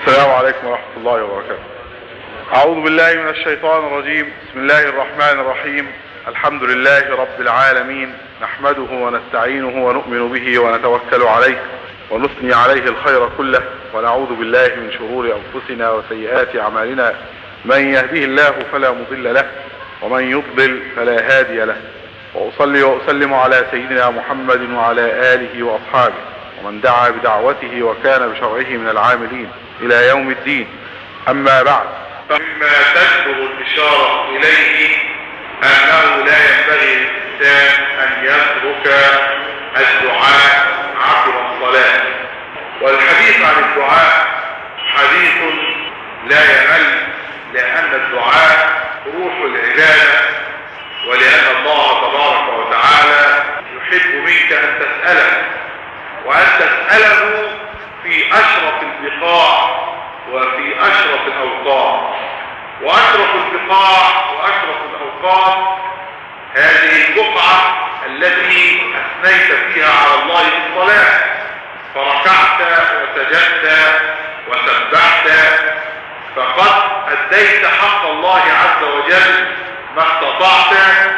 السلام عليكم ورحمة الله وبركاته. أعوذ بالله من الشيطان الرجيم. بسم الله الرحمن الرحيم. الحمد لله رب العالمين، نحمده ونستعينه ونؤمن به ونتوكل عليه ونثني عليه الخير كله، ونعوذ بالله من شرور أنفسنا وسيئات أعمالنا. من يهده الله فلا مضل له ومن يضلل فلا هادي له، وأصلي وأسلم على سيدنا محمد وعلى آله وأصحابه ومن دعا بدعوته وكان بشرعه من العاملين إلى يوم الدين. أما بعد، فمما تكبر الإشارة إليه أنه لا ينبغي للإنسان أن يترك الدعاء عقب الصلاة، والحديث عن الدعاء حديث لا يمل، لأن الدعاء روح العبادة، ولأن الله تبارك وتعالى يحب منك أن تسأله، وأن تسأله في أشرف البقاع وفي أشرف الأوقات. وأشرف البقاع وأشرف الأوقات هذه البقعة التي أثنيت فيها على الله بالصلاة، فركعت وسجدت وسبحت، فقد أديت حق الله عز وجل ما استطعت.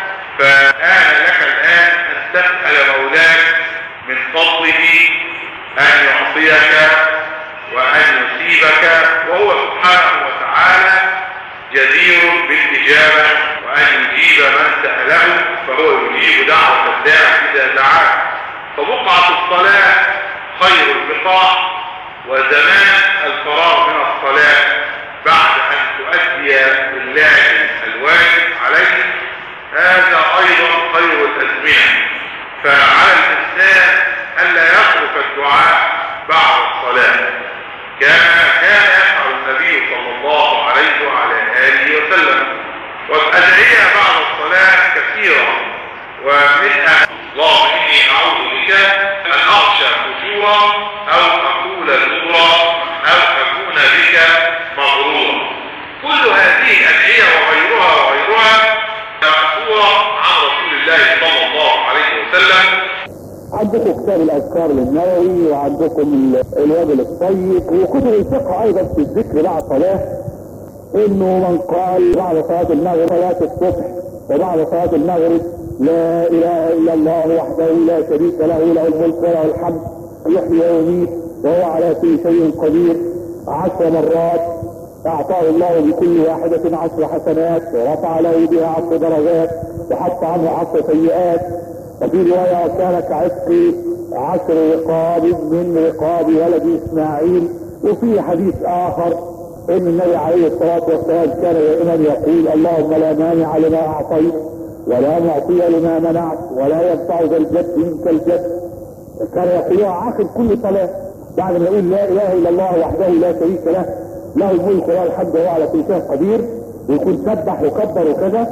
فآن لك الآن أن تسأل مولاك من فضله أن يعطيك وأن يصيبك، وهو سبحانه وتعالى جدير بالإجابة، وأن يجيب من سأله، فهو يجيب دعوة الداع إذا دعاه. فبقعة الصلاة خير البقاع، وزمان الفراغ من الصلاة بعد أن تؤدي لله الواجب عليه هذا أيضا خير الأزمنة. فعلى الإنسان ألا يترك الدعاء بعد الصلاة، كان يفعل النبي صلى الله عليه وعلى آله وسلم. والأدعية بعد الصلاة كثيرة، ومنها اللهم إني أعوذ بك أن أخشى فجورا أو أقول زورا أو أكون بك مغرورا. كل هذه الأدعية وغيرها مأثورة عن رسول الله صلى الله عليه وسلم. عندكم كتاب الأذكار للنووي، وعندكم الوابل الطيب، وكتب الفقه أيضا في الذكر بعد الصلاة، إنه من قال بعد صلاة المغرب صلاة الصبح وبعد صلاة المغرب لا إله إلا الله وحده لا شريك له، له الملك وله الحمد يحيي ويميت وهو على كل شيء قدير 10 مرات، أعطاه الله بكل واحدة 10 حسنات، ورفع له بها 10 درجات، وحط عنه 10 سيئات. وفي رواية كان كعتق 10 رقاب من رقاب ولد إسماعيل. وفي حديث آخر إن النبي عليه الصلاة والسلام كان دائما يقول اللهم لا مانع لما أعطيت ولا معطي لما منعت ولا ينفع ذا الجد منك الجد. كان يقولها آخر كل صلاة بعد ما يقول لا إله إلا الله وحده لا شريك له، له الملك وله الحمد وهو على كل شيء قدير، ويكون سبح وكبر وكذا.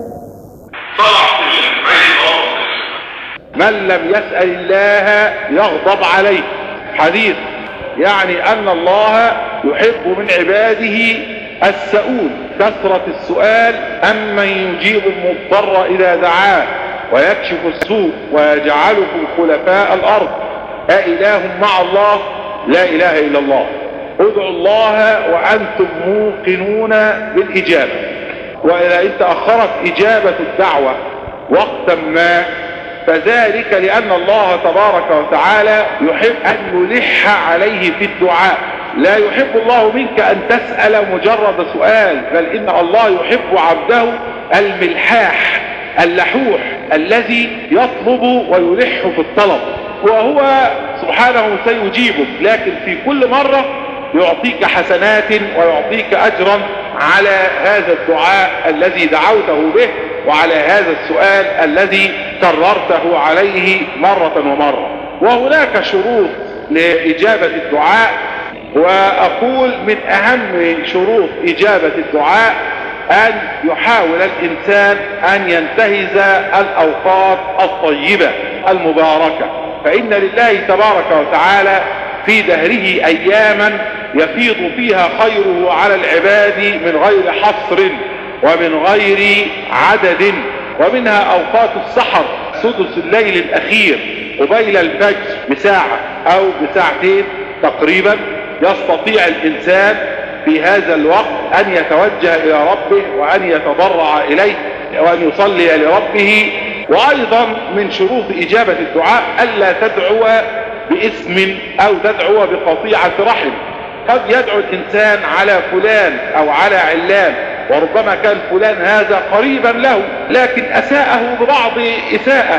من لم يسأل الله يغضب عليه، حديث يعني أن الله يحب من عباده السؤول، كثرة السؤال، أمن يجيب المضطر إذا دعاه ويكشف السوء ويجعلكم خلفاء الأرض أإله مع الله؟ لا إله إلا الله. ادعوا الله وأنتم موقنون بالإجابة. وإذا تأخرت إجابة الدعوة وقتا ما فذلك لأن الله تبارك وتعالى يحب أن يلح عليه في الدعاء. لا يحب الله منك أن تسأل مجرد سؤال، بل إن الله يحب عبده الملحاح اللحوح الذي يطلب ويلح في الطلب، وهو سبحانه سيجيبك، لكن في كل مرة يعطيك حسنات ويعطيك أجرا على هذا الدعاء الذي دعوته به، وعلى هذا السؤال الذي كررته عليه مرة ومرة. وهناك شروط لإجابة الدعاء، وأقول من أهم شروط إجابة الدعاء أن يحاول الإنسان أن ينتهز الأوقات الطيبة المباركة، فإن لله تبارك وتعالى في دهره أياما يفيض فيها خيره على العباد من غير حصر ومن غير عدد. ومنها أوقات السحر، سدس الليل الأخير قبيل الفجر بساعة أو بساعتين تقريبا، يستطيع الإنسان في هذا الوقت أن يتوجه إلى ربه وأن يتضرع إليه وأن يصلي لربه. وأيضا من شروط إجابة الدعاء ألا تدعو باسم أو تدعو بقطيعة رحم. قد يدعو الإنسان على فلان أو على علان، وربما كان فلان هذا قريبا له لكن أساءه ببعض إساءة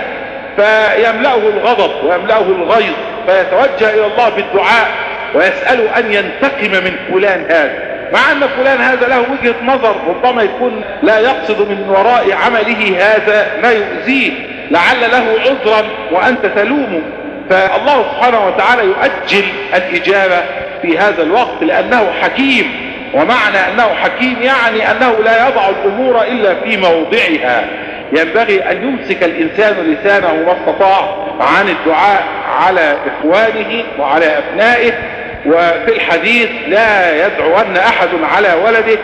فيملأه الغضب ويملأه الغيظ، فيتوجه إلى الله بالدعاء ويسأله أن ينتقم من فلان هذا، مع أن فلان هذا له وجهة نظر، ربما يكون لا يقصد من وراء عمله هذا ما يؤذيه، لعل له عذرا وأنت تلومه. فالله سبحانه وتعالى يؤجل الإجابة في هذا الوقت لأنه حكيم، ومعنى أنه حكيم يعني أنه لا يضع الأمور إلا في موضعها. ينبغي أن يمسك الإنسان لسانه ما استطاع عن الدعاء على إخوانه وعلى أبنائه. وفي الحديث لا يدعون أحد على ولده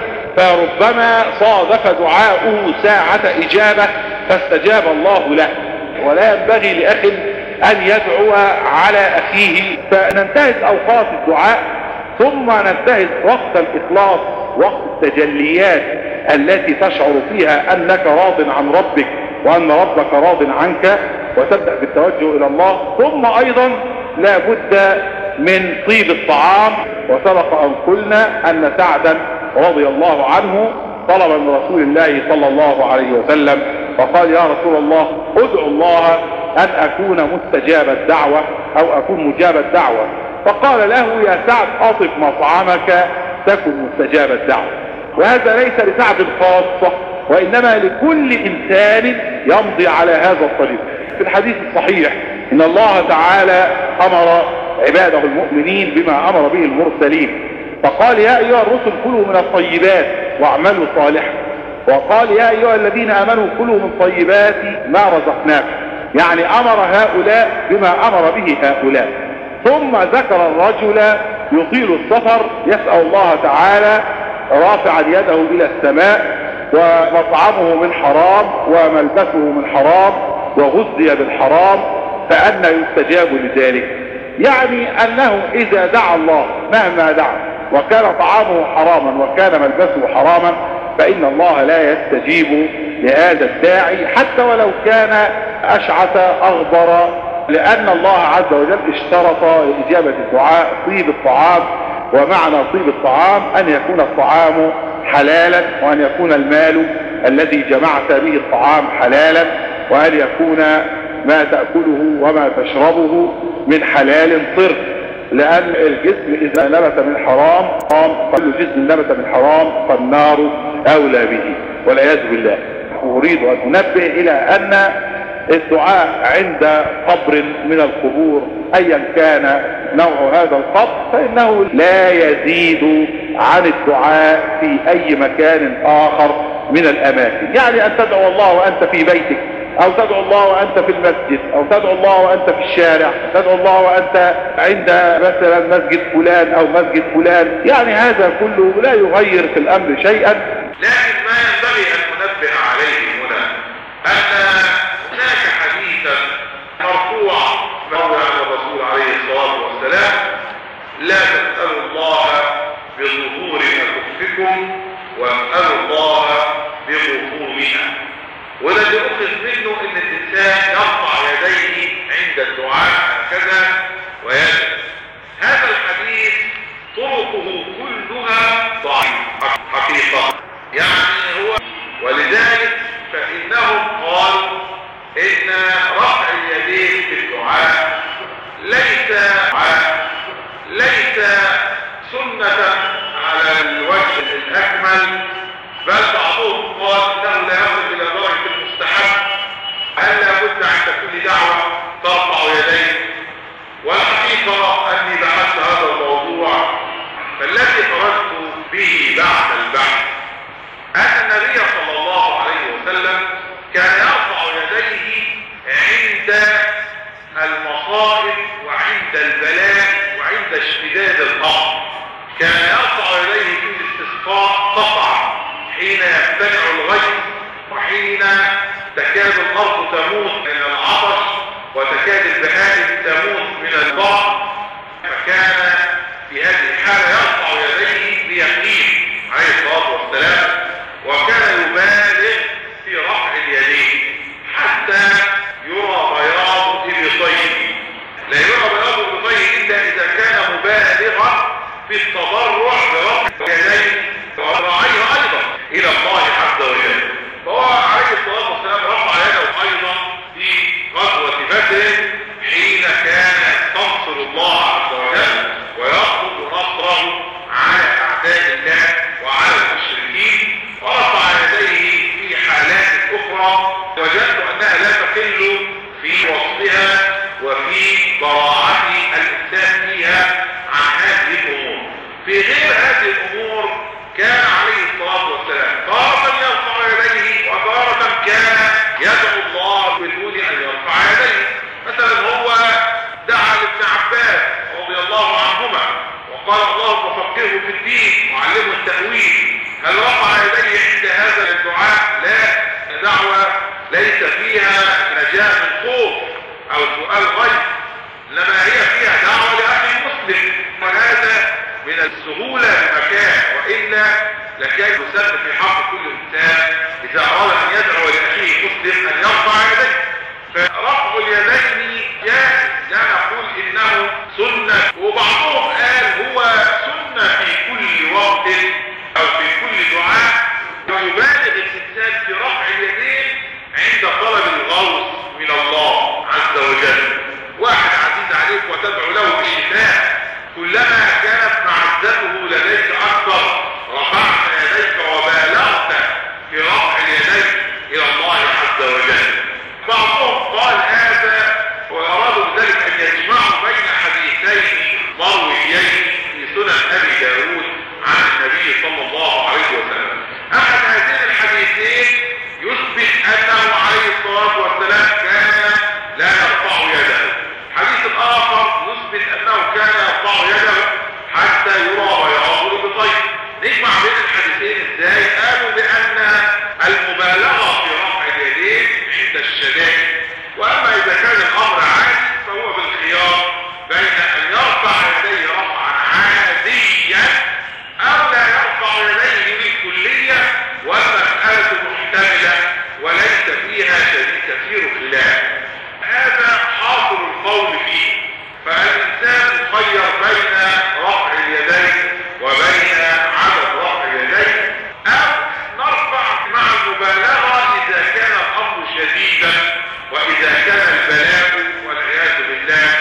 فربما صادف دعاؤه ساعة إجابة فاستجاب الله له. ولا ينبغي لأخ أن يدعو على أخيه. فننتهز أوقات الدعاء ثم ننتهز وقت الإخلاص، وقت التجليات التي تشعر فيها أنك راض عن ربك وأن ربك راض عنك، وتبدأ بالتوجه إلى الله. ثم أيضا لا بد من طيب الطعام. وسبق أن قلنا أن سعدا رضي الله عنه طلب من رسول الله صلى الله عليه وسلم فقال: يا رسول الله ادعو الله أن أكون مستجاب الدعوة أو أكون مجاب الدعوة. فقال له: يا سعد أطب مطعمك تكن مستجاب الدعوة. وهذا ليس لسعد خاصة، وإنما لكل إنسان يمضي على هذا الطريق. في الحديث الصحيح إن الله تعالى أمر عباده المؤمنين بما أمر به المرسلين، فقال: يا أيها الرسل كلوا من الطيبات واعملوا صالحا. وقال: يا أيها الذين آمنوا كلوا من طيبات ما رزقناكم. يعني أمر هؤلاء بما أمر به هؤلاء. ثم ذكر الرجل يطيل السفر يسأل الله تعالى رافعا يده إلى السماء، ومطعمه من حرام وملبسه من حرام وغذي بالحرام، فأنى يستجاب لذلك. يعني أنه إذا دعا الله مهما دعا وكان طعامه حراما وكان ملبسه حراما فإن الله لا يستجيب لهذا الداعي حتى ولو كان أشعث أغبر، لأن الله عز وجل اشترط لإجابة الدعاء طيب الطعام. ومعنى طيب الطعام أن يكون الطعام حلالا، وأن يكون المال الذي جمعت به الطعام حلالا، وأن يكون ما تأكله وما تشربه من حلال صرف. لأن الجسم إذا نبت من حرام كل جسم نبت من حرام فالنار أولى به والعياذ بالله. أريد أن أنبه إلى أن الدعاء عند قبر من القبور أيا كان نوع هذا القبر فإنه لا يزيد عن الدعاء في أي مكان آخر من الأماكن. يعني أن تدعو الله وأنت في بيتك، أو تدعو الله وأنت في المسجد، أو تدعو الله وأنت في الشارع، تدعو الله وأنت عند مثلا مسجد فلان أو مسجد فلان. يعني هذا كله لا يغير في الأمر شيئا. لكن ما ينبغي أن ننبه عليه هنا أن هناك حديثا مرفوع مروي عن الرسول عليه الصلاة والسلام: لا تسألوا الله بظهور أكفكم واسألوا الله بظهورها. والذي أخذ منه أن الإنسان يرفع يديه عند الدعاء هكذا ويدعو. هذا الحديث طرقه كلها ضعيفة حقيقة، يعني هو ولذلك فإنهم قالوا إن رفع اليدين في الدعاء ليس سنة على الوجه الأكمل، بل بعضهم قال انه لا يصل الى درجة المستحب، أن لابد عند كل دعوة ترفع يديك. والحقيقة اني بحثت هذا الموضوع، فالذي خرجت به بعد البحث ان النبي صلى الله عليه وسلم كان يرفع يديه عند المصائب وعند البلاء وعند اشتداد الامر. كان يرفع يديه في الاستسقاء قطعا حين يمتنع الغيث وحين تكاد الارض تموت من العطش وتكاد البهائم تموت من الضعف، فكان في هذه الحالة يرفع يديه بيقين بالغا في التضرع برفع يديه وذراعيه ايضا الى الله عز وجل. فهو عليه الصلاه والسلام رفع يده ايضا في غزوه بدر حين كان يستنصر الله عز وجل ويطلب نصره على اعداء الله وعلى المشركين، ورفع يديه في حالات اخرى وجدت انها لا تقل في وصفها وفي براعه الانسان فيها عن هذه الامور. في غير هذه الامور كان عليه الصلاه والسلام تارة يرفع يديه وتارة كان يدعو الله بدون ان يرفع يديه. مثلا هو دعا لابن عباس رضي الله عنهما وقال اللهم فقهه في الدين وعلمه التأويل. هل رفع يديه عند هذا الدعاء؟ لا، دعوة ليس فيها نجاة من خوف او سؤال غيب، انما هي فيها دعوة لأخي المسلم، وهذا من السهولة المكان، وإلا لكي يسمى في حق كل إنسان إذا أراد أن يدعو لأخيه المسلم أن يرفع يديه. فرفع اليدين جائز، لا نقول إنه سنة، وبعضهم قال هو سنة في كل وقت أو في كل دعاء، ويبالغ الإنسان في رفع اليدين عند طلب الغوث من الله عز وجل. واحد عزيز عليك وتدعو له بالشفاء، كلما كانت معزته لديك أكثر رفعت يديك وبالغت في رفع اليدين إلى الله عز وجل. بعضهم قال هذا وأرادوا بذلك أن يجمعوا بين حديثين مرويين في سنن أبي داود عن النبي صلى الله عليه وسلم. أحد هذين الحديثين يثبت أنه عليه الصلاة والسلام كان لا يرفع يده، الحديث الآخر يثبت أنه كان يرفع يده حتى يرى ويعبر بطيب. نجمع بين الحديثين ازاي؟ قالوا بأن المبالغة في رفع اليدين عند الشدائد، وأما إذا كان الأمر عادي فهو بالخيار بين أن يرفع يديه رفعا عاديا أو لا يرفع يديه بالكلية، والمسألة محتملة وليس فيها كثير خلاف. هذا حاصل القول فيه، فالإنسان مخير بين رفع اليدين وبين عدم رفع اليدين، أو نرفع مع المبالغة إذا كان الأمر شديدا، وإذا كان البلاء والعياذ بالله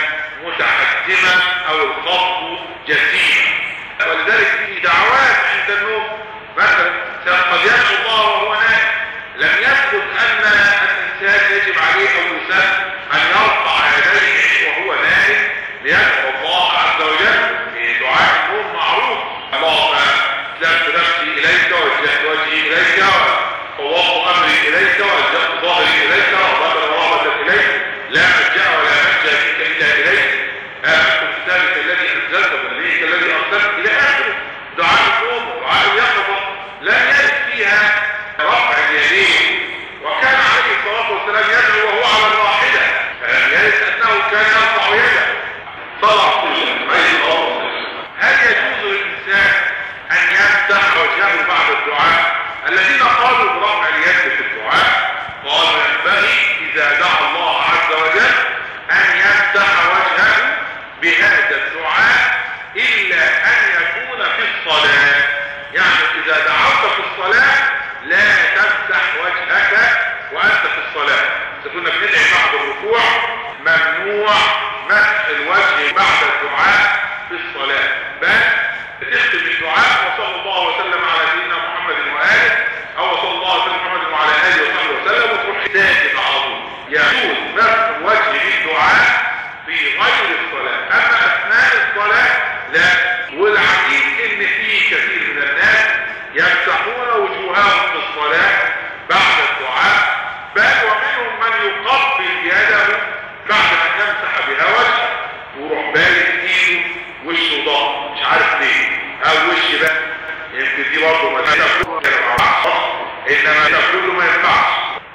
متحتما أو الخط جسيما. ولذلك في دعوات عند النوم مثلا قد يدعو الله وهو نائم، لم يثبت أن الإنسان يجب عليه أو يسن أن يرفع يديه وهو نائم ليدعو الله عز وجل. في دعاء النوم معروف اللهم اسلمت نفسي إليك ووجهت وجهي إليك وفوضت أمري إليك وألجأت ظهري إليك وبدر رغبة إليك لا ملجأ ولا منجا منك إلا إليك آمنت بكتابك الذي أنزلت وبنبيك الذي أرسلت إلى آخره. دعاء النوم ودعاء اليقظة لم يرد فيها رفع اليدين، وكان عليه الصلاة والسلام يدعو وهو على الراحلة، فلم يرد أنه كان يرفع يده. طلع هل يجوز للإنسان أن يفتح وجهه بعد الدعاء؟ الذين قالوا برفع اليد في الدعاء قالوا ينبغي إذا دعا الله عز وجل أن يفتح وجهه بهذا الدعاء، إلا أن يكون في الصلاة. يعني إذا دعوت في الصلاة لا تفتح وجهك وأنت في الصلاة. كنا بندعي بعد الركوع ممنوع مسح الوجه بعد الدعاء في الصلاة، بل تختم الدعاء وصلى الله وسلم على سيدنا محمد وآله، أو صلى الله وسلم محمد وعلى آله وصحبه وسلم، وتروح ساكت على طول. يجوز مسح الوجه بالدعاء في غير الصلاة، أما أثناء الصلاة لا. والعجيب إن في كثير من الناس يمسحون وجوههم في الصلاة بعد الدعاء، بل ومنهم من يقبل يده بعد أن يمسح بها وجهه ويروح بالغ إيده وشه ضاق، مش عارف ليه، أو وش بقى. يمكن دي برضه ما ينفعش، إنما ده كله ما ينفعش.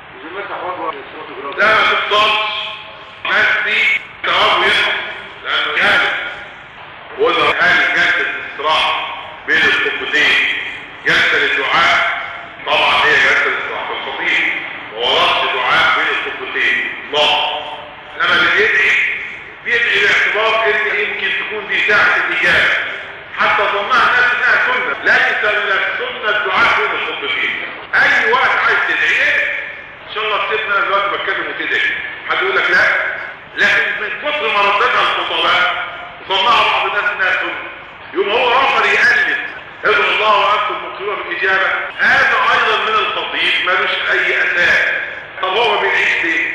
لا ما تفضلش الناس دي تقربوا يسمع، لأنه جالس وإذا قال جلسة استراحة بين الخطبتين، جلسة للدعاء، طبعا هي جلسة الاستراحة في الخطيب وورث دعاء بين الخطبتين الله. انما اللي بيدعي باعتبار ان يمكن تكون في ساعة الإجابة حتى ظنها الناس انها سنة. ليس من السنة الدعاء دون الخطبتين. اي وقت عايز تدعي ان شاء الله تسيبنا دلوقتي بتكلم وتدعي، حد يقول لك لا، لكن من كثر ما ردتها الخطباء ظنها بعض الناس انها سنة، يوم هو رفض يقلد ادعوا الله وانتم مقيمون بالاجابة. هذا ايضا من الخطيب ملوش اي اساس. طب هو بيعيش ليه؟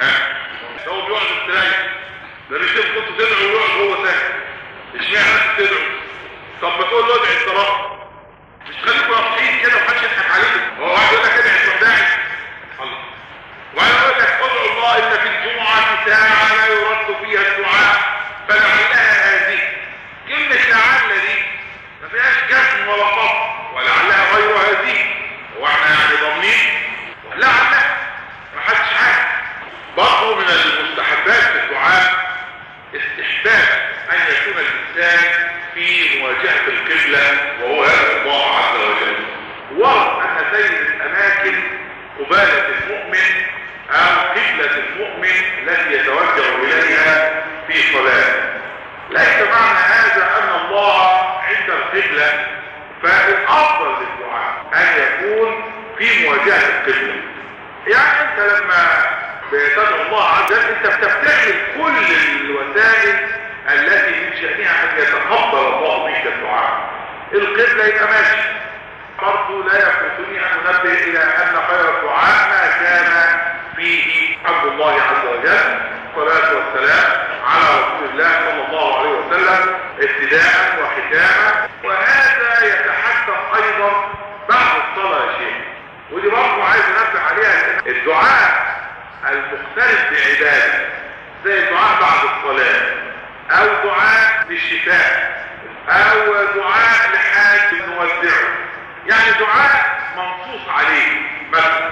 هو بيقعد يستريح، ده بيسيب كنتوا تدعوا ويقعد هو ساكت، اشمعنى انتوا تدعوا؟ طب ما تقول له ادعي الصراحه، مش خليكم واقفين كده ومحدش يضحك عليكم. هو واحد يقول لك ادعي الصداعي الله، وبعدين يقول لك ادعوا الله ان في الجمعه ساعه لا يرد فيها الدعاء فلعلها هذه. كلمه لعل دي ما فيهاش جزم ولا قطع، ولعلها غير هذه. هو احنا يعني ضامنين؟ لعلها ما حدش عارف. برضه من المستحبات في الدعاء استحباب ان يكون الانسان في مواجهة القبلة وهو يدعو الله عز وجل. ورد ان سيد الاماكن قبالة المؤمن او قبلة المؤمن التي يتوجه اليها في صلاة. ليس معنى هذا ان الله عند القبلة، فالافضل للدعاء ان يكون في مواجهة القبلة. يعني انت لما بتدعو الله عز وجل انت بتعمل كل الوسائل التي من شأنها ان يتقبل الله منك الدعاء. القبلة يبقى ماشي. برضه لا يفوتني ان انبه الى ان خير الدعاء ما كان فيه عبد الله عز وجل، الصلاة والسلام على رسول الله صلى الله عليه وسلم ابتداء وختاما. وهذا يتحدث ايضا بعد الصلاة يا شيخ، ودي برضه عايز انبه عليها. الدعاء المختلف بعبادة زي الدعاء بعد الصلاة او دعاء للشفاء او دعاء لحاج نودعه، يعني دعاء منصوص عليه. مثلا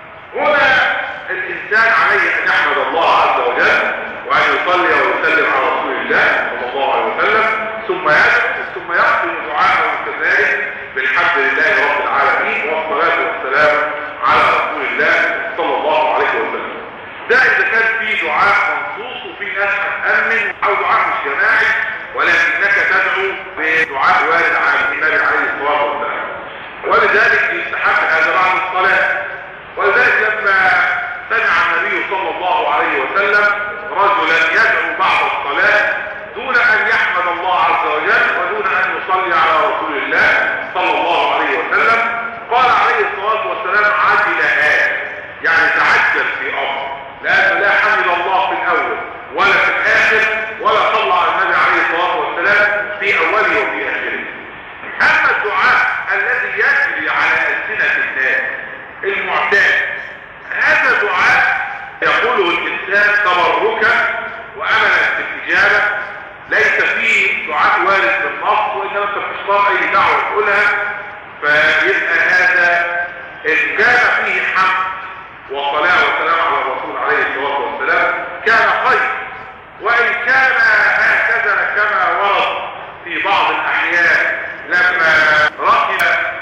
هنا الانسان عليه ان يحمد الله عز وجل وان يصلي ويسلم على رسول الله صلى الله عليه وسلم، ثم يدعو ثم يختم دعاءه كذلك بالحمد لله رب العالمين والصلاة والسلام على رسول الله صلى الله عليه وسلم. ده اذا كان في دعاء منصوص وفي ناس هتأمن او دعاء مش جماعي، ولكنك تدعو بدعاء وارد عن النبي عليه الصلاة والسلام. ولذلك يستحق هذا بعد الصلاة. ولذلك لما سمع النبي صلى الله عليه وسلم رجلا يدعو بعد الصلاة دون ان يحمد الله عز وجل ودون ان يصلي على رسول الله صلى الله عليه وسلم، قال عليه الصلاة والسلام عجل هذا، يعني تعجل في امر، لأنه لا حمد الله في الأول ولا في الآخر ولا صلى على النبي عليه الصلاة والسلام في أوله وفي آخره. أما الدعاء الذي يجري على ألسنة الناس المعتاد، هذا دعاء يقوله الإنسان تبركا وأملا في الإجابة، ليس فيه دعاء وارد في النص، وإنما أنت بتختار أي دعوة تقولها. فيبقى هذا إن كان فيه حمد وصلاة وسلام على الرسول عليه الصلاة والسلام كان خير، وإن كان هكذا كما ورد في بعض الأحيان لما ركب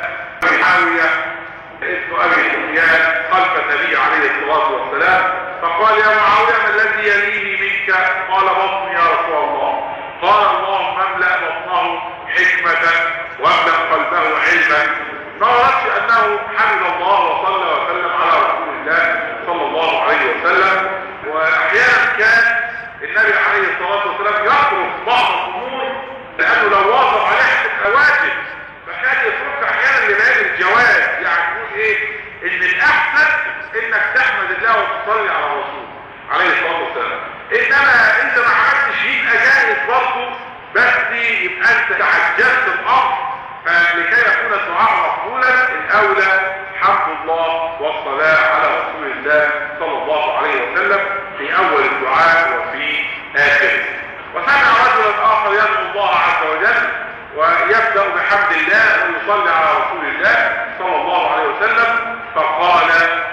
معاوية ابن أبي سفيان خلف النبي عليه الصلاة والسلام فقال يا معاوية ما الذي يليني منك؟ قال بطني يا رسول الله. قال اللهم املأ بطنه حكمة واملأ قلبه علما. ما وردش أنه حمد الله وصلى وسلم على رسول الله صلى الله عليه وسلم. واحيانا كان النبي عليه الصلاة والسلام يترك بعض الامور لانه لو واظب عليها تبقى واجب، فكان يترك احيانا لبيان الجواز، يعني يقول ايه ان الاحسن انك تحمد الله وتصلي على الرسول عليه الصلاة والسلام. انما انت ما عملتش يبقى جائز برضه، بس يبقى انت تعجلت الامر. فلكي يكون الدعاء مقبولا الاولى حمد الله والصلاة على رسول الله صلى الله عليه وسلم في اول الدعاء وفي اخره. وسمع رجلا اخر يدعو الله عز وجل ويبدأ بحمد الله ويصلي على رسول الله صلى الله عليه وسلم فقال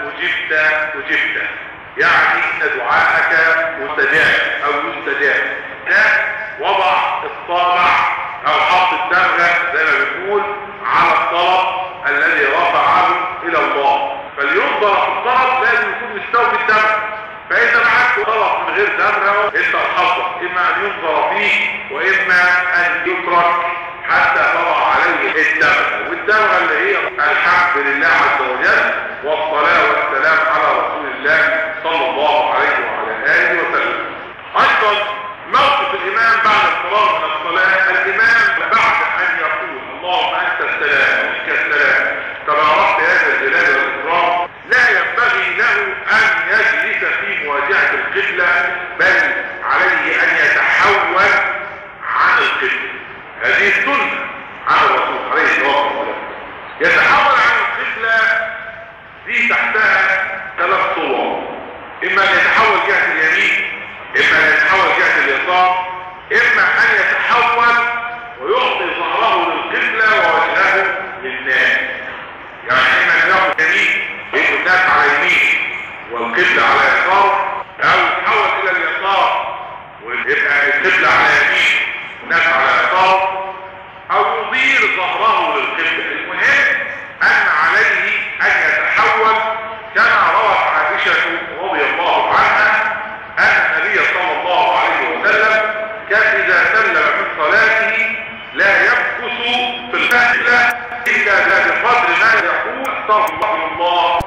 اجبت، يعني ان دعاءك مستجاب او يستجاب. ده وضع الصابع او حط الدمغة زي ما بنقول على الطلب الذي رفعه الى الله، فلينظر في الطلب لازم يكون مستوفي الدمغ. فاذا معك طلب من غير دمغة انت الحظك، اما ان ينظر فيه واما ان يترك حتى تضع عليه الدمغة، والدمغة اللي هي الحمد لله عز وجل والصلاة والسلام على رسول الله صلى الله عليه وعلى آله وسلم. ايضا موقف الامام بعد الفراغ من الصلاة، الامام بعد ان يقول اللهم انت السلام ومنك السلام تباركت يا ذا الجلال والاكرام، لا ينبغي له ان يجلس في مواجهة القبلة، بل عليه ان يتحول عن القبلة. هذه السنة عن الرسول عليه الصلاة والسلام. يتحول عن القبلة دي تحتها 3 صور، اما ان يتحول جهة اليمين، اما ان يتحول جهة اليسار، اما ان يتحول ويعطي ظهره للقبلة ووجهه للناس. يعني اما ان يعطي يمين يبقى الناس على يمين والقبلة على يسار، او يتحول الى اليسار ويبقى القبلة على يمين والناس على يسار، او يضير ظهره للقبلة. المهم ان عليه ان يتحول، كما روت عائشة رضي الله عنها ان النبي صلى الله عليه وسلم كان اذا سلم من صلاته لا يمكث في القبلة الا بقدر ما يقول استغفر الله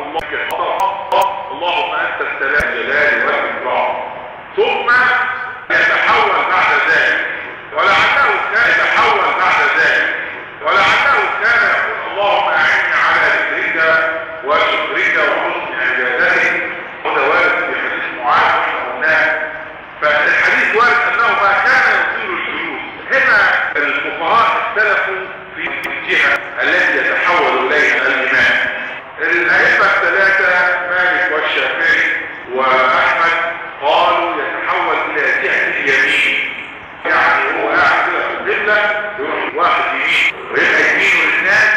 اللهم انت السلام جلال والاكرام، ثم يتحول بعد ذلك، ولعله كان يتحول بعد ذلك، ولعله كان يقول اللهم اعني على ذكرك وشكرك وحسن عبادتك، وده وارد في حديث معاذ قلناه. فالحديث وارد انه ما كان يطيل الجلوس. هنا الفقهاء اختلفوا في الجهه التي يتحول اليها الامام. الائمه الثلاثه مالك والشافعي واحمد قالوا يتحول الى جهه اليمين، يعني هو قاعد كده في القبله يروح واحد يمين ويبقى يمينه للناس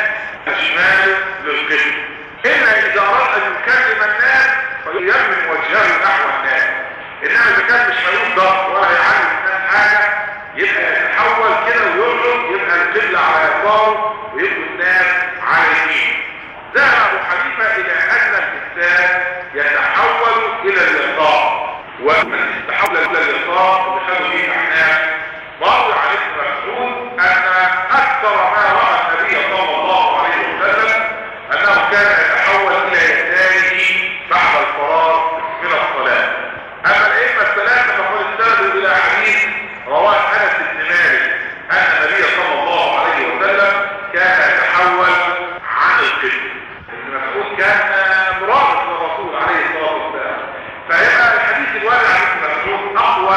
شماله للقبله. الا اذا اراد ان يكلم الناس فيمن وجهه نحو الناس، انما اذا كان مش هيقول ضغط ولا يعلم الناس حاجه يبقى يتحول كده ويقعد، يبقى القبله على يساره ويبقى الناس على يمين. ذهب ابو حنيفه الى ان الانسان يتحول الى اليسار، ومن تحول الى اليسار اللي خدوا فيه الاحناف روى عن ابن مسعود ان اكثر ما راى النبي صلى الله عليه وسلم انه كان يتحول الى يساره بعد الفراغ من الصلاه. اما الائمه الثلاثه فقد استندوا الى حديث رواه انس بن مالك ان النبي صلى الله عليه وسلم كان يتحول عن القبله. ابن مسعود كان مرافق للرسول عليه الصلاه والسلام، فيبقى الحديث الوارد عن ابن مسعود اقوى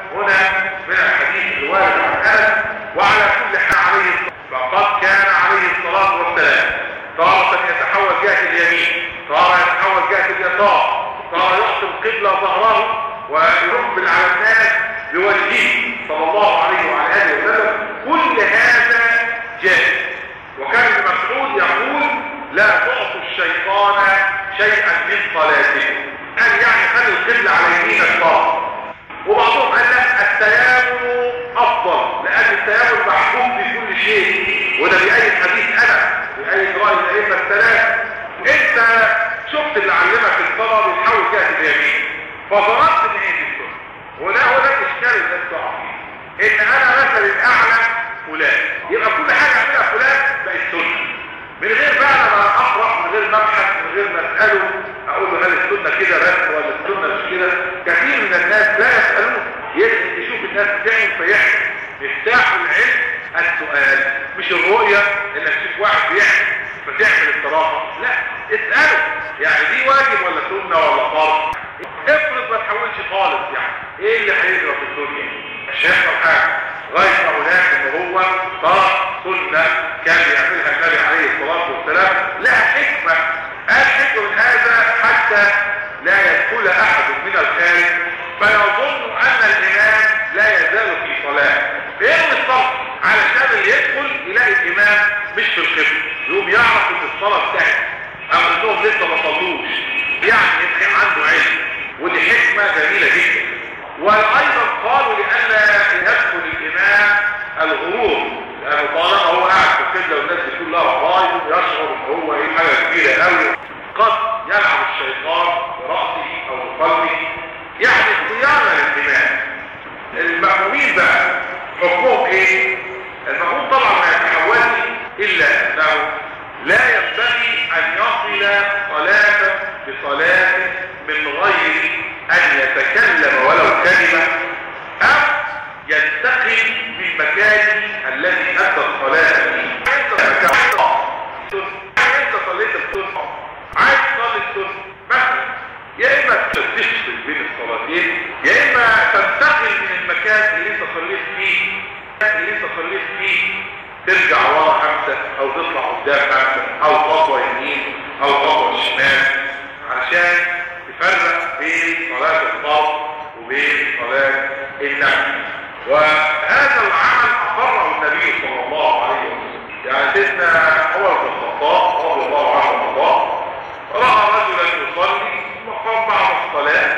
هنا من الحديث الوارد عن انس. وعلى كل حال عليه فقد كان عليه الصلاه والسلام تارة يتحول جهه اليمين، تارة يتحول جهه اليسار، تارة يعطي القبله ظهره ويقبل على الناس بوجهه صلى الله عليه وعلى اله وسلم. كل هذا جائز. وكان ابن مسعود يقول لا تعطوا الشيطان شيئا من صلاته، قال يعني خلي القبله على يمين الطاعه. وبعضهم قال لا التيامن افضل، لان التيامن محكوم بكل شيء، وده بأي حديث انا بأي راي الائمه الثلاثه. انت شفت اللي علمك الصلاه بيحاول جهه اليمين فظننت ان هي دي السنه، وده هو ده الاشكال اللي انت ان انا مثل الاعلى فلان، يبقى كل حاجه اعملها فلان بقت سنه، من غير بقى انا اقرا، من غير مبحث، من غير ما اساله اقول له هل السنه كده بس ولا السنه مش كده. كثير من الناس لا يسالون، يشوف الناس بتعمل فيحكي. مفتاح العلم السؤال، مش الرؤيه انك تشوف واحد بيحكي فتعمل الصراحه، لا اساله يعني دي واجب ولا سنه ولا فرض. افرض ما تحاولش خالص، يعني ايه اللي هيجرى في الدنيا؟ مش هيحصل حاجه غير هناك ان هو ترك سنه كان بيعملها النبي عليه الصلاه والسلام لها حكمه. الحكمه من هذا حتى لا يدخل احد من الخارج فيظن ان الامام لا يزال في صلاه، فيرمي الصف علشان اللي يدخل يلاقي الامام مش في القبله، يقوم يعرف ان الصلاه انتهت او انهم لسه ما صلوش، يعني يبقى عنده علم. ودي حكمه جميله جدا. وايضا قالوا لئلا يدخل الامام الغرور، لانه طالما هو قاعد في القبله والناس بتقول له رايه يشعر ان هو ايه حاجه كبيره قوي، قد يلعب الشيطان براسه او بقلبه، يعني صيانه للامام. المأمومين بقى حكمهم ايه؟ ايه؟ المفهوم طبعا ما يتحولش الا انه لا ينبغي ان يصل صلاة بصلاة من غير ان يتكلم ولو كلمة او ينتقل من المكان الذي ادى الصلاة فيه. انت صليت السنة، عايز تصلي السنة مثلا، يا اما تفصل بين الصلاتين، يا اما تنتقل من المكان اللي انت صليت فيه ترجع ورا 5 او تطلع قدام 5 او خطوه يمين او خطوه شمال عشان تفرق بين صلاه الفرض وبين صلاه النفل. وهذا العمل اقره النبي صلى الله عليه وسلم. يعني سيدنا عمر بن الخطاب رضي الله عنه وارضاه راى رجلا يصلي ثم قام بعد الصلاه